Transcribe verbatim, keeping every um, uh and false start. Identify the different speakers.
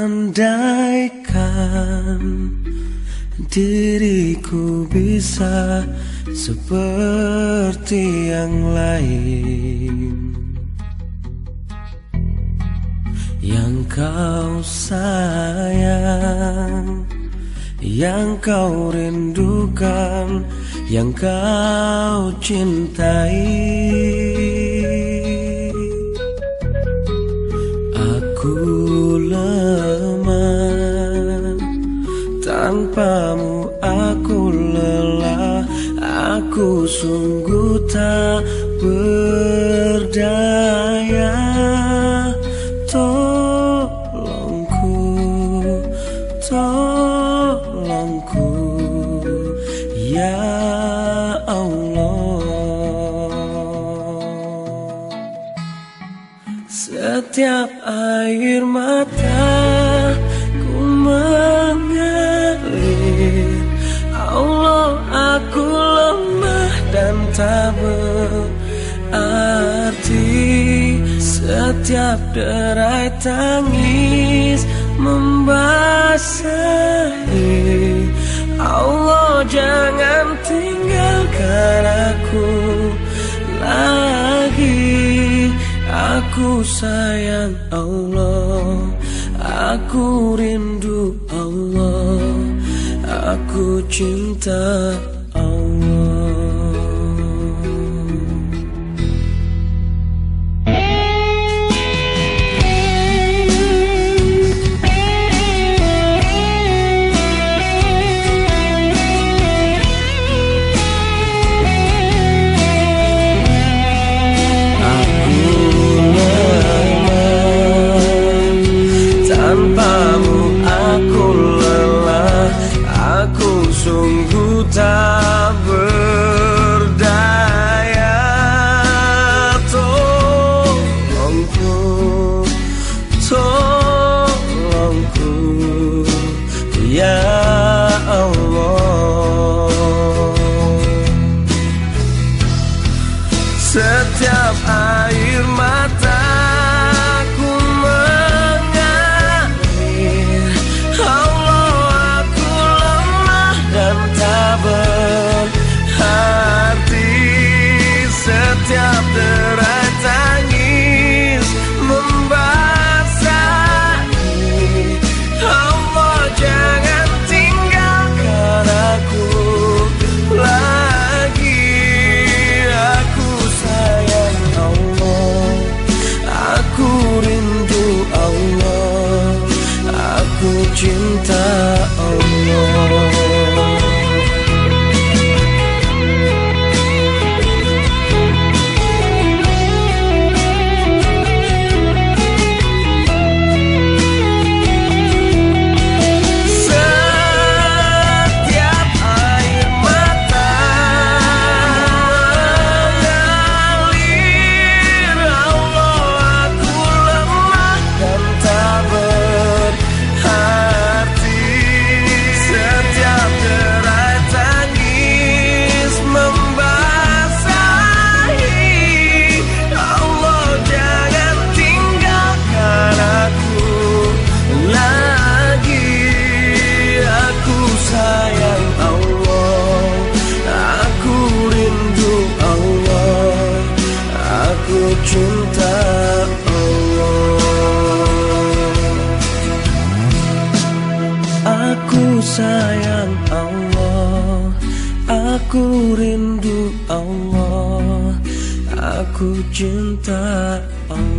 Speaker 1: Andaikan diriku bisa seperti yang lain, yang kau sayang, yang kau rindukan, yang kau cintai. Aku lemah, tanpamu aku lelah, aku sungguh tak berdaya. Tolongku, tolongku, ya Allah. Setiap air mata ku mengalir, Allah aku lemah dan tak berarti. Setiap derai tangis membasahi, Allah jangan tinggalkan aku lagi. Aku sayang Allah, aku rindu Allah, aku cinta Allah. Tanpamu aku lelah, aku sungguh tak berdaya. Tolongku, tolongku, ya Allah. Setiap air mata setiap derai tangis membasahi, Allah jangan tinggalkan aku lagi. Aku sayang Allah, aku rindu Allah, aku cinta Allah. Cinta Allah, aku sayang Allah, aku rindu Allah, aku cinta Allah.